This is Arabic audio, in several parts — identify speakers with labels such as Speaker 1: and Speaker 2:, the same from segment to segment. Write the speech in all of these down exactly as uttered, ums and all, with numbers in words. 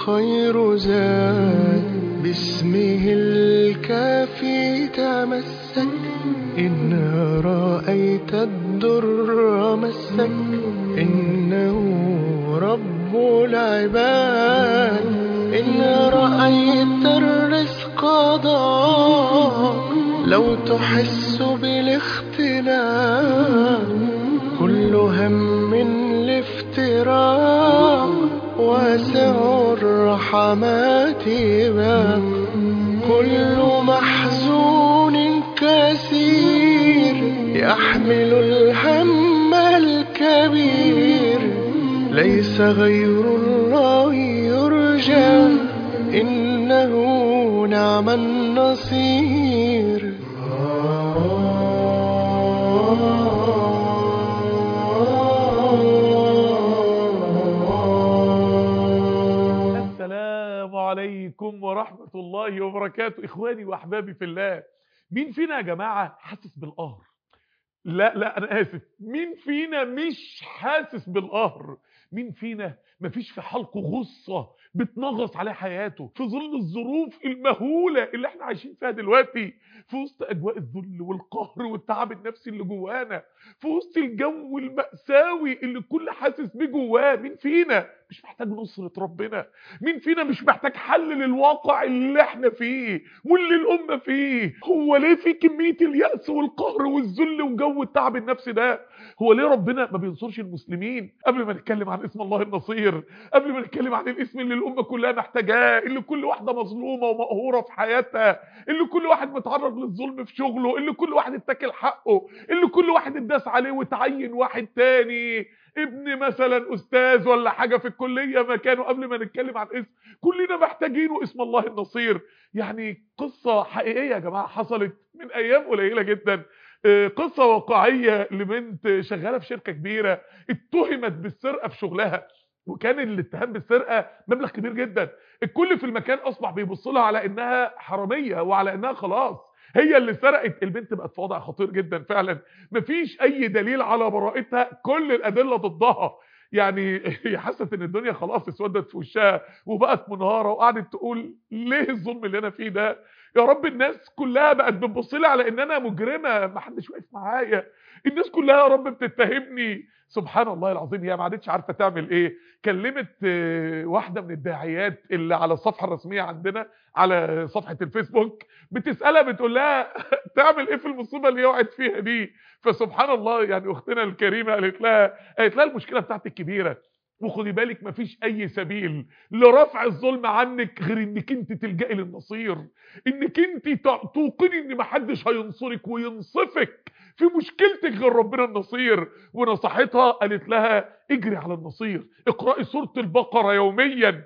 Speaker 1: خير زاد باسمه الكافي تمسك. إن رأيت الدر مسك إنه رب العباد. إن رأيت الرزق ضاق لو تحس بالاختلاف. كل هم الافتراق واسع الرحمات باب. كل محزون كثير يحمل الهم الكبير. ليس غير الله يرجى إنه نعم النصير.
Speaker 2: السلام عليكم ورحمة الله وبركاته. إخواني وأحبابي في الله، مين فينا يا جماعة حاسس بالقهر؟ لا لا أنا آسف، مين فينا مش حاسس بالقهر؟ مين فينا مفيش في حلقه غصة بتنغص عليه حياته في ظل الظروف المهولة اللي احنا عايشين فيها دلوقتي، في وسط أجواء الذل والقهر والتعب النفسي اللي جوانا، في وسط الجو المأساوي اللي الكل حاسس بيه جواه؟ مين فينا مش محتاج نصرة ربنا؟ مين فينا مش محتاج حل للواقع اللي احنا فيه واللي الأمة فيه؟ هو ليه في كمية اليأس والقهر والذل وجو التعب النفسي ده؟ هو ليه ربنا ما بينصرش المسلمين؟ قبل ما نتكلم عن اسم الله النصير، قبل ما نتكلم عن الاسم اللي الأمة كلها محتاجاه، اللي كل واحدة مظلومة ومقهورة في حياتها، اللي كل واحد متعرض للظلم في شغله، اللي كل واحد اتاكل حقه، اللي كل واحد اتداس عليه وتعين واحد تاني ابن مثلا استاذ ولا حاجه في الكليه مكانه. قبل ما نتكلم عن اسم كلنا محتاجينه، اسم الله النصير. يعني قصه حقيقيه يا جماعه حصلت من ايام قليله جدا، قصه واقعيه لبنت شغاله في شركه كبيره اتهمت بالسرقه في شغلها، وكان الاتهام بالسرقه مبلغ كبير جدا. الكل في المكان اصبح بيبص لها على انها حراميه وعلى انها خلاص هي اللي سرقت. البنت بقت في وضع خطير جدا فعلا، مفيش اي دليل على براءتها، كل الادله ضدها. يعني هي حست ان الدنيا خلاص اسودت في وشها وبقت منهاره، وقعدت تقول ليه الظلم اللي انا فيه ده يا رب؟ الناس كلها بقت بتبص لي على ان انا مجرمه، ما حدش واقف معايا، الناس كلها يا رب بتتهمني. سبحان الله العظيم، هي ما عادتش عارفه تعمل ايه. كلمت واحده من الداعيات اللي على الصفحه الرسميه عندنا على صفحه الفيسبوك، بتسالها بتقول لها تعمل ايه في المصيبه اللي وقعت فيها دي؟ فسبحان الله يعني اختنا الكريمه قالت لها قالت لها المشكله بتاعتك كبيره، وخدي بالك مفيش اي سبيل لرفع الظلم عنك غير انك انت تلجئي للنصير، انك انت توقني ان محدش هينصرك وينصفك في مشكلتك غير ربنا النصير. ونصحتها قالت لها اجري على النصير، اقرأي سورة البقرة يوميا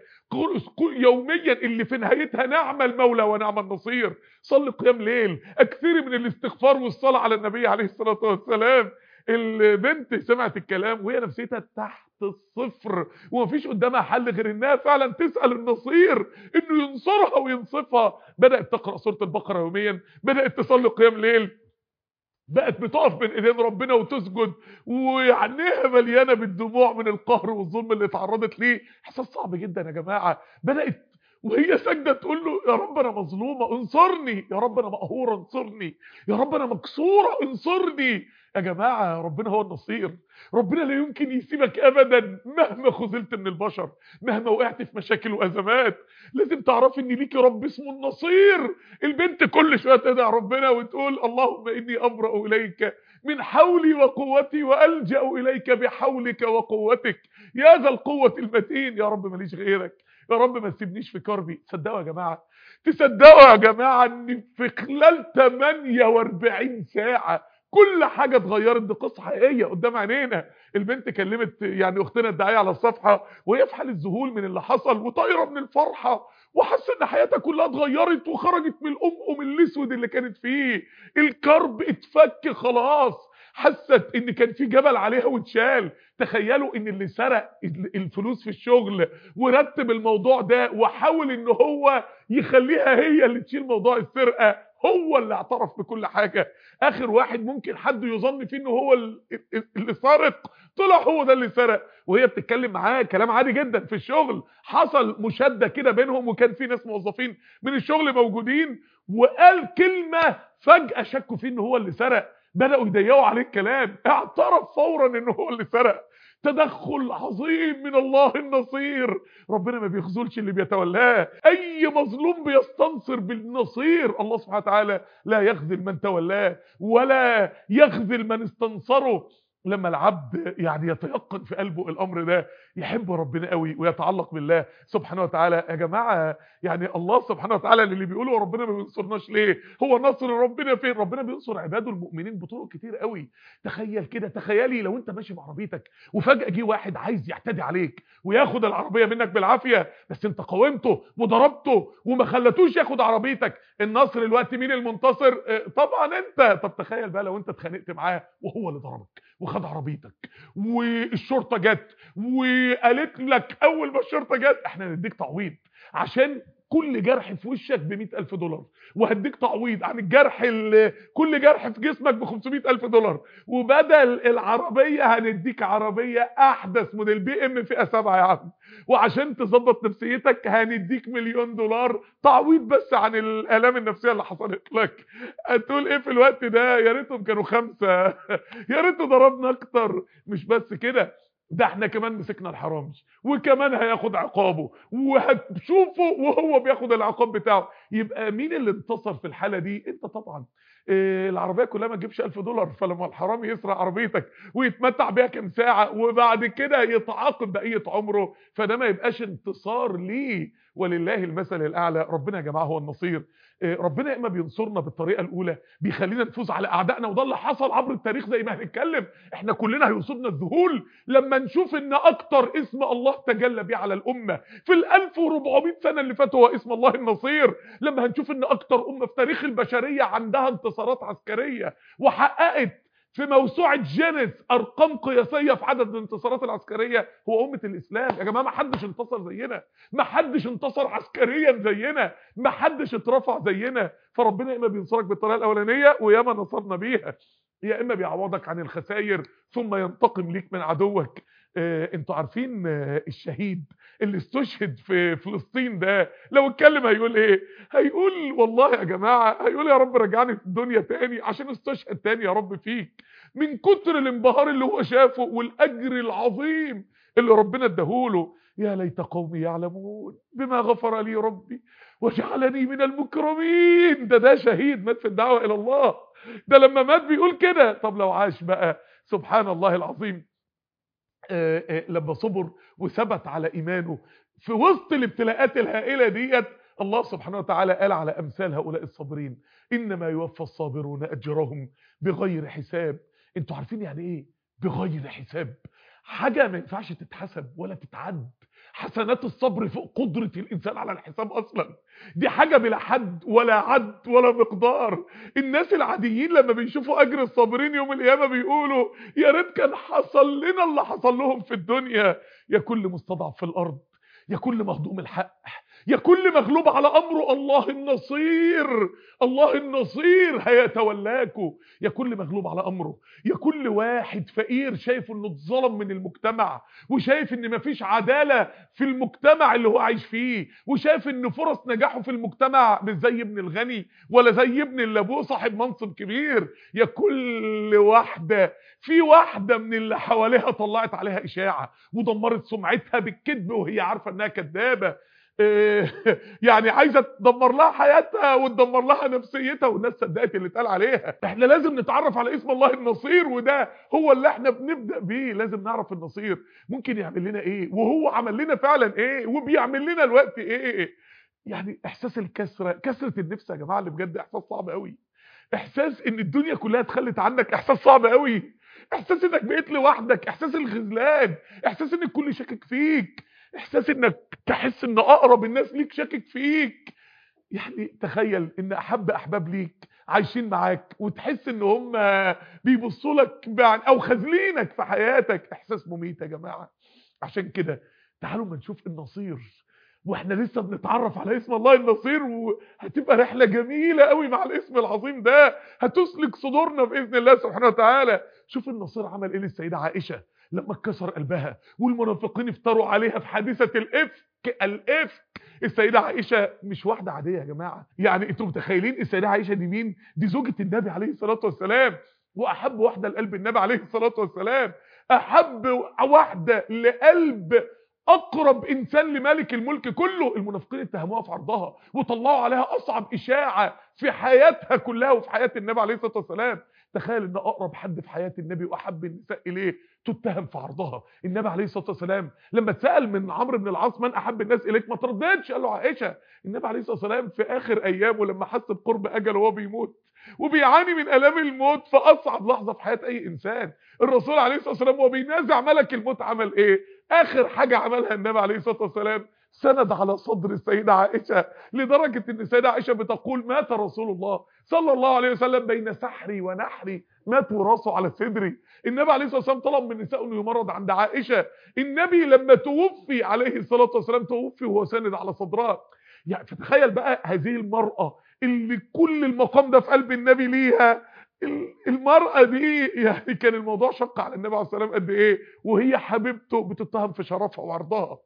Speaker 2: يوميا اللي في نهايتها نعم المولى ونعم النصير. صلي قيام ليل، اكثري من الاستغفار والصلاة على النبي عليه الصلاة والسلام. البنت سمعت الكلام وهي نفسيتها تحت الصفر، ومفيش قدامها حل غير انها فعلا تسأل النصير انه ينصرها وينصفها. بدأت تقرأ سورة البقرة يوميا، بدأت تصلي قيام ليل، بقت بتقف بين ايدين ربنا وتسجد وعينيها مليانه بالدموع من القهر والظلم اللي اتعرضت ليه. احساس صعب جدا يا جماعه. بدات وهي ساجده تقول له يا رب انا مظلومه انصرني، يا رب انا مقهوره انصرني، يا رب انا مكسوره انصرني. يا جماعه ربنا هو النصير، ربنا لا يمكن يسيبك ابدا مهما خذلت من البشر، مهما وقعت في مشاكل وازمات. لازم تعرفي ان ليكي رب اسمه النصير. البنت كل شويه تدعي ربنا وتقول اللهم اني ابرأ اليك من حولي وقوتي والجأ اليك بحولك وقوتك يا ذا القوه المتين. يا رب ماليش غيرك، يا رب ما تسيبنيش في كربي. تصدقوا يا جماعه، تصدقوا يا جماعه ان في خلال ثمانية وأربعين ساعه كل حاجه اتغيرت؟ دي قصه حقيقيه قدام عينينا. البنت كلمت يعني اختنا الداعيه على الصفحه وهي في حاله ذهول من اللي حصل وطايره من الفرحه، وحاسه ان حياتها كلها اتغيرت وخرجت من الام من الاسود اللي كانت فيه. الكرب اتفك خلاص، حست ان كان في جبل عليها واتشال. تخيلوا ان اللي سرق الفلوس في الشغل ورتب الموضوع ده وحاول ان هو يخليها هي اللي تشيل موضوع السرقه، هو اللي اعترف بكل حاجه. اخر واحد ممكن حد يظن فيه انه هو اللي سارق، طلع هو ده اللي سرق. وهي بتتكلم معاه كلام عادي جدا في الشغل، حصل مشاده كده بينهم، وكان في ناس موظفين من الشغل موجودين، وقال كلمه فجاه شكوا فيه ان هو اللي سرق، بداوا يضيقوا عليه الكلام، اعترف فورا ان هو اللي سرق. تدخل عظيم من الله النصير. ربنا ما بيخذلش اللي بيتولاه، اي مظلوم بيستنصر بالنصير. الله سبحانه وتعالى لا يخذل من تولاه ولا يخذل من استنصره. لما العبد يعني يتيقن في قلبه الامر ده، يحب ربنا قوي ويتعلق بالله سبحانه وتعالى. يا جماعه يعني الله سبحانه وتعالى اللي بيقولوا ربنا ما بينصرناش ليه، هو نصر ربنا فين؟ ربنا بينصر عباده المؤمنين بطرق كتير قوي. تخيل كده، تخيلي لو انت ماشي بعربيتك وفجاه جه واحد عايز يعتدي عليك وياخد العربيه منك بالعافيه، بس انت قاومته وضربته وما خلتوش ياخد عربيتك. النصر دلوقتي مين المنتصر؟ اه طبعا انت. طب تخيل بقى لو انت اتخانقت معاه وهو اللي ضربك وخد عربيتك، والشرطه جت وقالت لك اول ما الشرطه جت احنا هنديك تعويض عشان كل جرح في وشك ب مئة ألف دولار، وهديك تعويض عن الجرح كل جرح في جسمك ب خمسمئة ألف دولار، وبدل العربيه هنديك عربيه احدث موديل بي ام فئه سبعة يا عم، وعشان تظبط نفسيتك هنديك مليون دولار تعويض بس عن الالام النفسيه اللي حصلت لك. هتقول ايه في الوقت ده؟ يا ريتهم كانوا خمسه، يا ريت ضربنا اكتر. مش بس كده، ده احنا كمان مسكنا الحرامي وكمان هياخد عقابه، وهتشوفه وهو بياخد العقاب بتاعه. يبقى مين اللي انتصر في الحالة دي؟ انت طبعا. إيه العربية كلها ما تجيبش ألف دولار، فلما الحرامي يسرق عربيتك ويتمتع بيها كام ساعة وبعد كده يتعاقب بقية عمره، فده ما يبقاش انتصار ليه. ولله المثل الأعلى. ربنا يا جماعة هو النصير. إيه ربنا اما بينصرنا بالطريقة الأولى بيخلينا نفوز على أعدائنا، وده اللي حصل عبر التاريخ زي ما هنتكلم. احنا كلنا هيصيبنا الذهول لما نشوف ان اكتر اسم الله تجلى بيه على الامه في الألف وأربعمئة سنه اللي فاتوا هو اسم الله النصير. لما هنشوف ان اكتر امه في تاريخ البشريه عندها انتصارات عسكريه وحققت في موسوعه جينيس ارقام قياسيه في عدد الانتصارات العسكريه، هو امه الاسلام. يا جماعه ما حدش انتصر زينا، ما حدش انتصر عسكريا زينا، ما حدش اترفع زينا. فربنا اما بينصرك بالطريقه الاولانيه وياما نصرنا بيها، يا اما بيعوضك عن الخسائر ثم ينتقم ليك من عدوك. آه، انتوا عارفين آه، الشهيد اللي استشهد في فلسطين ده لو اتكلم هيقول ايه؟ هيقول والله يا جماعه، هيقول يا رب رجعني في الدنيا تاني عشان استشهد تاني يا رب فيك، من كتر الانبهار اللي هو شافه والاجر العظيم اللي ربنا اداهوله. يا ليت قومي يعلمون بما غفر لي ربي وجعلني من المكرمين. ده ده شهيد مات في الدعوه الى الله، ده لما مات بيقول كده. طب لو عاش بقى، سبحان الله العظيم. آآ آآ لما صبر وثبت على ايمانه في وسط الابتلاءات الهائله ديت، الله سبحانه وتعالى قال على امثال هؤلاء الصابرين: انما يوفى الصابرون اجرهم بغير حساب. انتوا عارفين يعني ايه بغير حساب؟ حاجه ما ينفعش تتحسب ولا تتعد. حسنات الصبر فوق قدره الانسان على الحساب اصلا، دي حاجه بلا حد ولا عد ولا مقدار. الناس العاديين لما بيشوفوا اجر الصابرين يوم القيامه بيقولوا يا ريت كان حصل لنا اللي حصل لهم في الدنيا. يا كل مستضعف في الارض، يا كل مهضوم الحق، يا كل مغلوب على امره، الله النصير، الله النصير هيتولاكوا. يا كل مغلوب على امره، يا كل واحد فقير شايف انه اتظلم من المجتمع، وشايف ان مفيش عداله في المجتمع اللي هو عايش فيه، وشايف ان فرص نجاحه في المجتمع مش زي ابن الغني ولا زي ابن اللي ابوه صاحب منصب كبير. يا كل واحده، في واحده من اللي حواليها طلعت عليها اشاعه ودمرت سمعتها بالكذب وهي عارفه انها كذابه، يعني عايزه تدمر لها حياتها وتدمر لها نفسيتها، والناس صدقت اللي اتقال عليها. احنا لازم نتعرف على اسم الله النصير، وده هو اللي احنا بنبدا بيه. لازم نعرف النصير ممكن يعمل لنا ايه، وهو عمل لنا فعلا ايه، وبيعمل لنا الوقت ايه. يعني احساس الكسره، كسره النفس يا جماعه اللي بجد احساس صعب قوي. احساس ان الدنيا كلها اتخلت عنك، احساس صعب قوي. احساس انك بقيت لوحدك، احساس الخذلان، احساس ان الكل شاكك فيك، احساس انك تحس ان اقرب الناس ليك شاكك فيك. يعني تخيل ان احب احباب ليك عايشين معاك وتحس ان هم بيبصوا لك او خاذلينك في حياتك. احساس مميت يا جماعه. عشان كده تعالوا ما نشوف النصير واحنا لسه بنتعرف على اسم الله النصير، وهتبقى رحله جميله قوي مع الاسم العظيم ده، هتسلك صدورنا باذن الله سبحانه وتعالى. شوف النصير عمل ايه للسيده عائشه لما اتكسر قلبها والمنافقين افتروا عليها في حادثه الافك. الافك السيده عائشه مش واحده عاديه يا جماعه، يعني انتوا متخيلين السيده عائشه دي مين؟ دي زوجة النبي عليه الصلاه والسلام، واحب واحده لقلب النبي عليه الصلاه والسلام، احب واحده لقلب اقرب انسان لملك الملك كله. المنافقين اتهموها في عرضها وطلعوا عليها اصعب اشاعه في حياتها كلها وفي حياه النبي عليه الصلاه والسلام. تخيل ان اقرب حد في حياه النبي واحب النساء اليه تتهم في عرضها. النبي عليه الصلاه والسلام لما اتسال من عمرو بن العاص من احب الناس اليك ما ترددش، قال له عائشه. النبي عليه الصلاه والسلام في اخر ايامه لما حس بقرب اجله وهو بيموت وبيعاني من الام الموت في اصعب لحظه في حياه اي انسان، الرسول عليه الصلاه والسلام وهو بينازع ملك الموت عمل ايه؟ اخر حاجه عملها النبي عليه الصلاه والسلام سند على صدر السيده عائشه، لدرجه ان السيده عائشه بتقول مات رسول الله صلى الله عليه وسلم بين سحري ونحري، مات وراسه على صدري. النبي عليه الصلاه والسلام طلب من النساء انه يمرض عند عائشه. النبي لما توفي عليه الصلاه والسلام توفي وهو ساند على صدرها. يعني فتخيل بقى هذه المراه اللي كل المقام ده في قلب النبي ليها، المرأة دي يعني كان الموضوع شق على النبي عليه الصلاة والسلام قد ايه، وهي حبيبته بتتهم في شرفها وعرضها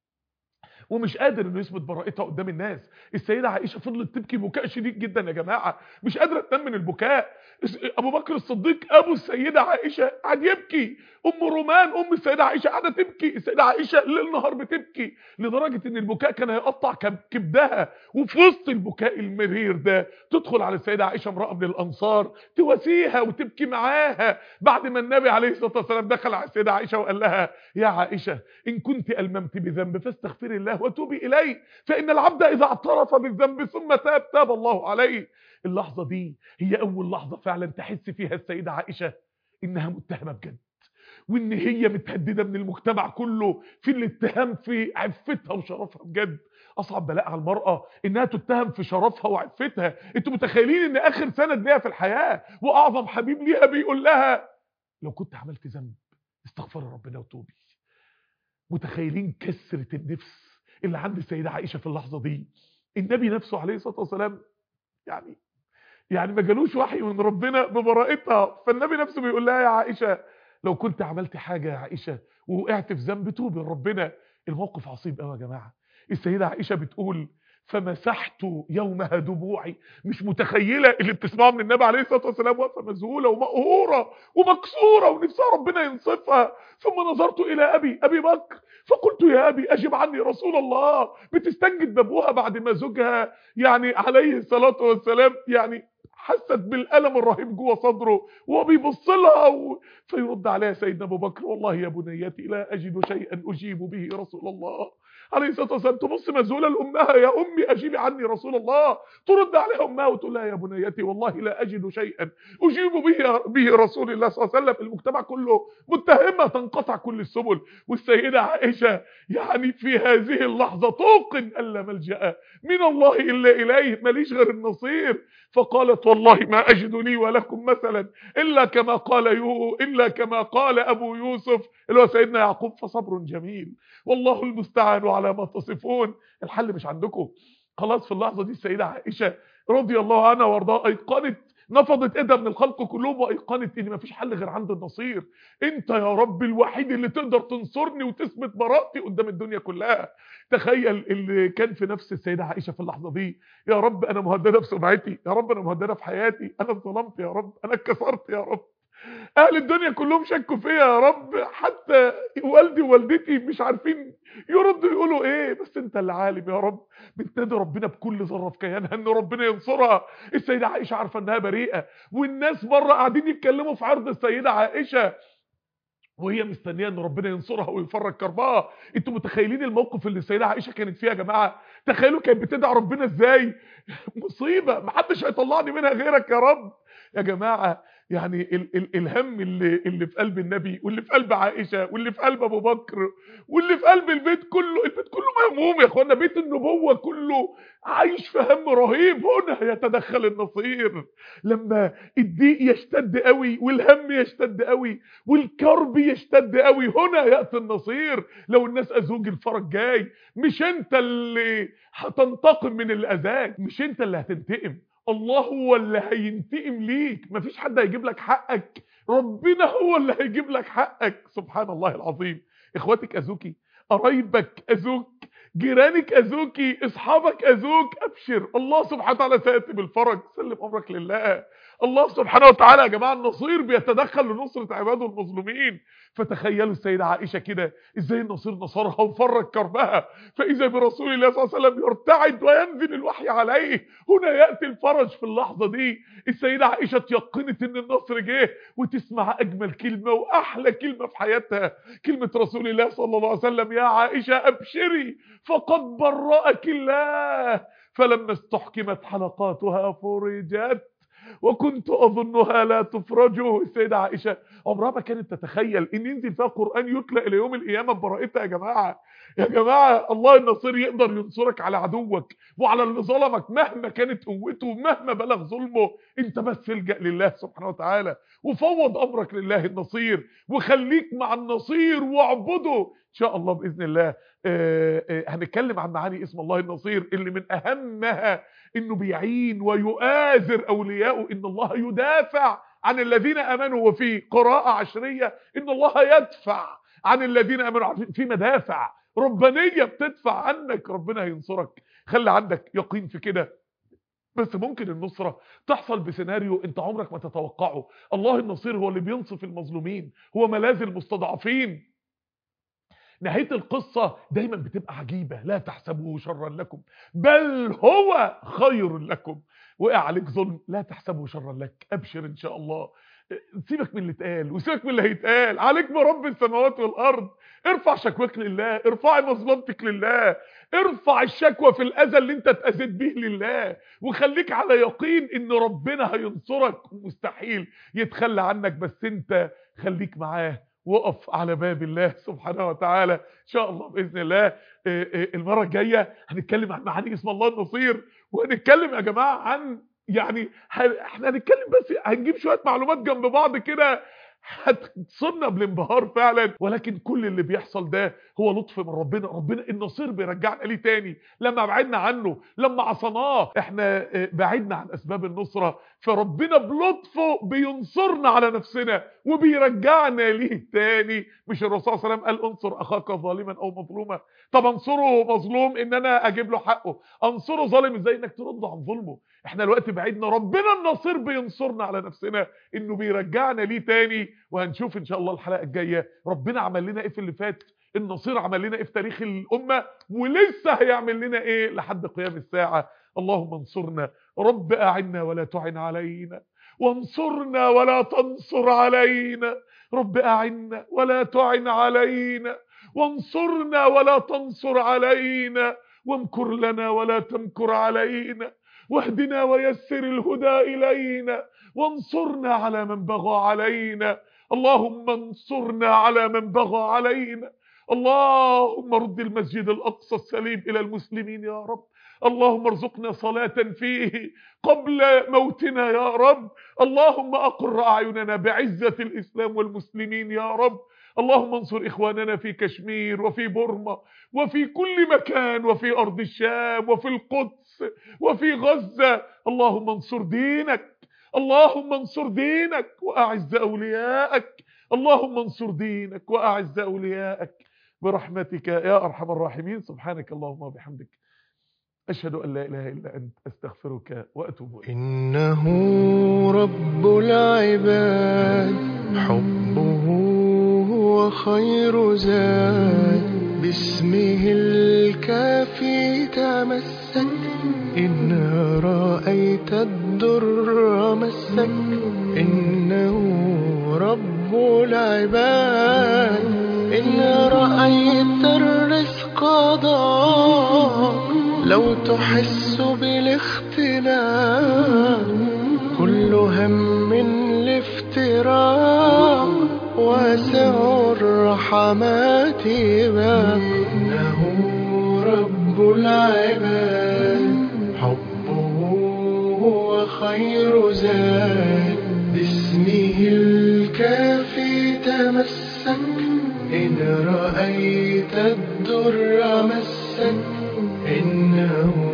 Speaker 2: ومش قادر انه يثبت براءتها قدام الناس. السيده عائشه فضلت تبكي بكاء شديد جدا يا جماعه، مش قادره تنام من البكاء. ابو بكر الصديق ابو السيده عائشه قاعد يبكي، ام رومان ام السيده عائشه قاعده تبكي، السيده عائشه ليل نهار بتبكي لدرجه ان البكاء كان هيقطع كبدها. وفي وسط البكاء المرير ده تدخل على السيده عائشه امراه من الانصار تواسيها وتبكي معاها، بعد ما النبي عليه الصلاه والسلام دخل على السيده عائشه وقال لها يا عائشه ان كنت الممت بذنب فاستغفري الله وتوبي اليه فان العبد اذا اعترف بالذنب ثم تاب تاب الله عليه. اللحظه دي هي اول لحظه فعلا تحس فيها السيده عائشه انها متهمه بجد، وان هي متهدده من المجتمع كله في الاتهام في عفتها وشرفها بجد. اصعب بلاء على المراه انها تتهم في شرفها وعفتها. انتوا متخيلين ان اخر سند ليها في الحياه واعظم حبيب ليها بيقول لها لو كنت عملت ذنب استغفري ربنا وتوبي؟ متخيلين كسرة النفس اللي عند السيدة عائشة في اللحظة دي؟ النبي نفسه عليه الصلاة والسلام يعني يعني ما جالوش وحي من ربنا ببراءتها، فالنبي نفسه بيقول لها يا عائشة لو كنت عملت حاجة يا عائشة ووقعت في ذنب توبي لربنا. الموقف عصيب قوي يا جماعة. السيدة عائشة بتقول فمسحت يومها دموعي. مش متخيله اللي بتسمعه من النبي عليه الصلاه والسلام، واقفه مذهوله ومقهوره ومكسوره ونفسها ربنا ينصفها. ثم نظرت الى ابي ابي بكر فقلت يا ابي اجب عني رسول الله. بتستنجد بابوها بعد ما زوجها يعني عليه الصلاه والسلام يعني حست بالالم الرهيب جوه صدره وهو بيبص لها و... فيرد عليها سيدنا ابو بكر والله يا بنيتي لا اجد شيئا اجيب به رسول الله عليه الصلاه والسلام. تبص مذهوله لامها يا امي اجيبي عني رسول الله، ترد عليها امها وتقول لها يا بنيتي والله لا اجد شيئا اجيب به به رسول الله صلى الله عليه وسلم. المجتمع كله متهمه، تنقطع كل السبل. والسيده عائشه يعني في هذه اللحظه توقن ان لا ملجا من الله الا اليه، ماليش غير النصير. فقالت والله ما اجد لي ولكم مثلا الا كما قال يو الا كما قال ابو يوسف اللي هو سيدنا يعقوب فصبر جميل والله المستعان على ما تصفون. الحل مش عندكم. خلاص في اللحظه دي السيده عائشه رضي الله عنها وارضاها ايقنت، نفضت ايدها من الخلق كلهم وايقنت ان مفيش حل غير عند النصير. انت يا رب الوحيد اللي تقدر تنصرني وتثبت براءتي قدام الدنيا كلها. تخيل اللي كان في نفس السيده عائشه في اللحظه دي، يا رب انا مهدده في سمعتي، يا رب انا مهدده في حياتي، انا اتظلمت يا رب، انا اتكسرت يا رب، اهل الدنيا كلهم شكوا فيا يا رب، حتى والدي ووالدتي مش عارفين يردوا يقولوا ايه، بس انت اللي عالم يا رب. بتنادي ربنا بكل ذره في كيانها ان ربنا ينصرها. السيده عائشه عارفه انها بريئه، والناس بره قاعدين يتكلموا في عرض السيده عائشه وهي مستنيه ان ربنا ينصرها ويفرج كربها. انتوا متخيلين الموقف اللي السيده عائشه كانت فيه يا جماعه؟ تخيلوا كانت بتدعي ربنا ازاي. مصيبه محدش هيطلعني منها غيرك يا رب. يا جماعه يعني ال ال الهم اللي اللي في قلب النبي واللي في قلب عائشه واللي في قلب ابو بكر واللي في قلب البيت كله، البيت كله مهموم يا اخوانا، بيت النبوه كله عايش في هم رهيب. هنا يتدخل النصير لما الضيق يشتد قوي والهم يشتد قوي والكرب يشتد قوي، هنا ياتي النصير. لو الناس اذوك الفرج جاي، مش انت اللي هتنتقم من اللي اذاك، مش انت اللي هتنتقم، الله هو اللي هينتقم ليك. مفيش حد هيجيب لك حقك، ربنا هو اللي هيجيب لك حقك. سبحان الله العظيم. اخواتك اذوكي، قرايبك اذوك، جيرانك اذوكي، اصحابك اذوك، ابشر، الله سبحانه وتعالى سيأتي بالفرج. سلم امرك لله. الله سبحانه وتعالى يا جماعه النصير بيتدخل لنصره عباده المظلومين. فتخيلوا السيده عائشه كده ازاي النصير نصرها وفرج كربها، فاذا برسول الله صلى الله عليه وسلم يرتعد وينزل الوحي عليه. هنا ياتي الفرج في اللحظه دي. السيده عائشه تيقنت ان النصر جه، وتسمع اجمل كلمه واحلى كلمه في حياتها، كلمه رسول الله صلى الله عليه وسلم: يا عائشه ابشري فقد برأك الله. فلما استحكمت حلقاتها فرجت وكنت اظنها لا تفرجه. السيده عائشه عمرها ما كانت تتخيل ان ينزل فيها قران يتلى الى يوم القيامه ببراءتها. يا جماعه يا جماعه الله النصير يقدر ينصرك على عدوك وعلى اللي ظلمك مهما كانت قوته، مهما بلغ ظلمه. انت بس الجأ لله سبحانه وتعالى وفوض امرك لله النصير، وخليك مع النصير واعبده ان شاء الله باذن الله. آآ آآ هنتكلم عن معاني اسم الله النصير اللي من اهمها انه بيعين ويؤازر اولياءه، ان الله يدافع عن الذين امنوا، وفي قراءة عشرية ان الله يدفع عن الذين امنوا. في مدافع ربانية بتدفع عنك، ربنا هينصرك. خلي عندك يقين في كده. بس ممكن النصرة تحصل بسيناريو انت عمرك ما تتوقعه. الله النصير هو اللي بينصف المظلومين، هو ملاذ المستضعفين. نهاية القصة دايما بتبقى عجيبة: لا تحسبوه شرا لكم بل هو خير لكم. وقع عليك ظلم، لا تحسبه شرا لك، ابشر ان شاء الله. سيبك من اللي اتقال وسيبك من اللي هيتقال، عليك برب السماوات والارض. ارفع شكوك لله، ارفعي مظلمتك لله، ارفع الشكوى في الاذى اللي انت اتاذيت به لله، وخليك على يقين ان ربنا هينصرك ومستحيل يتخلى عنك. بس انت خليك معاه، وقف على باب الله سبحانه وتعالى ان شاء الله باذن الله. المره الجايه هنتكلم عن معاني اسم الله النصير، وهنتكلم يا جماعه عن يعني احنا هنتكلم بس هنجيب شويه معلومات جنب بعض كده هتصبنا بالانبهار فعلا. ولكن كل اللي بيحصل ده هو لطف من ربنا. ربنا النصير بيرجعنا ليه تاني لما بعدنا عنه، لما عصناه. احنا بعدنا عن اسباب النصرة، فربنا بلطفه بينصرنا على نفسنا وبيرجعنا ليه تاني. مش الرسول صلى الله عليه وسلم قال: انصر اخاك ظالما او مظلوما؟ طب انصره مظلوم ان انا اجيب له حقه، انصره ظالم ازاي انك ترد عن ظلمه. احنا الوقت بعيدنا، ربنا النصير بينصرنا على نفسنا، انه بيرجعنا ليه تاني. وهنشوف ان شاء الله الحلقه الجايه ربنا عمل لنا ايه في اللي فات، النصير عمل لنا ايه في تاريخ الامه، ولسه هيعمل لنا ايه لحد قيام الساعه. اللهم انصرنا، رب اعنا ولا تعن علينا، وانصرنا ولا تنصر علينا. رب اعنا ولا تعن علينا، وانصرنا ولا تنصر علينا، وامكر لنا ولا تمكر علينا، واهدنا ويسر الهدى إلينا، وانصرنا على من بغى علينا. اللهم انصرنا على من بغى علينا. اللهم رد المسجد الأقصى السليم إلى المسلمين يا رب. اللهم ارزقنا صلاة فيه قبل موتنا يا رب. اللهم أقر أعيننا بعزة الإسلام والمسلمين يا رب. اللهم انصر إخواننا في كشمير وفي بورما وفي كل مكان، وفي أرض الشام وفي القدس وفي غزة. اللهم انصر دينك، اللهم انصر دينك وأعز أولياءك. اللهم انصر دينك وأعز أولياءك برحمتك يا أرحم الراحمين. سبحانك اللهم وبحمدك، أشهد أن لا إله إلا أنت، أستغفرك وأتوب إليك.
Speaker 1: إنه رب العباد، حبه هو خير زاد، باسمه الكافي تمسك، إن رأيت الدر مسك. إنه رب العباد، إن رأيت الرزق ضاق، لو تحس بالاختلاف كل هم الافتراق واسع الرحمات باب. إنه رب العباد حبه هو خير زاد. باسمه الكافي تمسك إن رأيت الضر مسك. إنه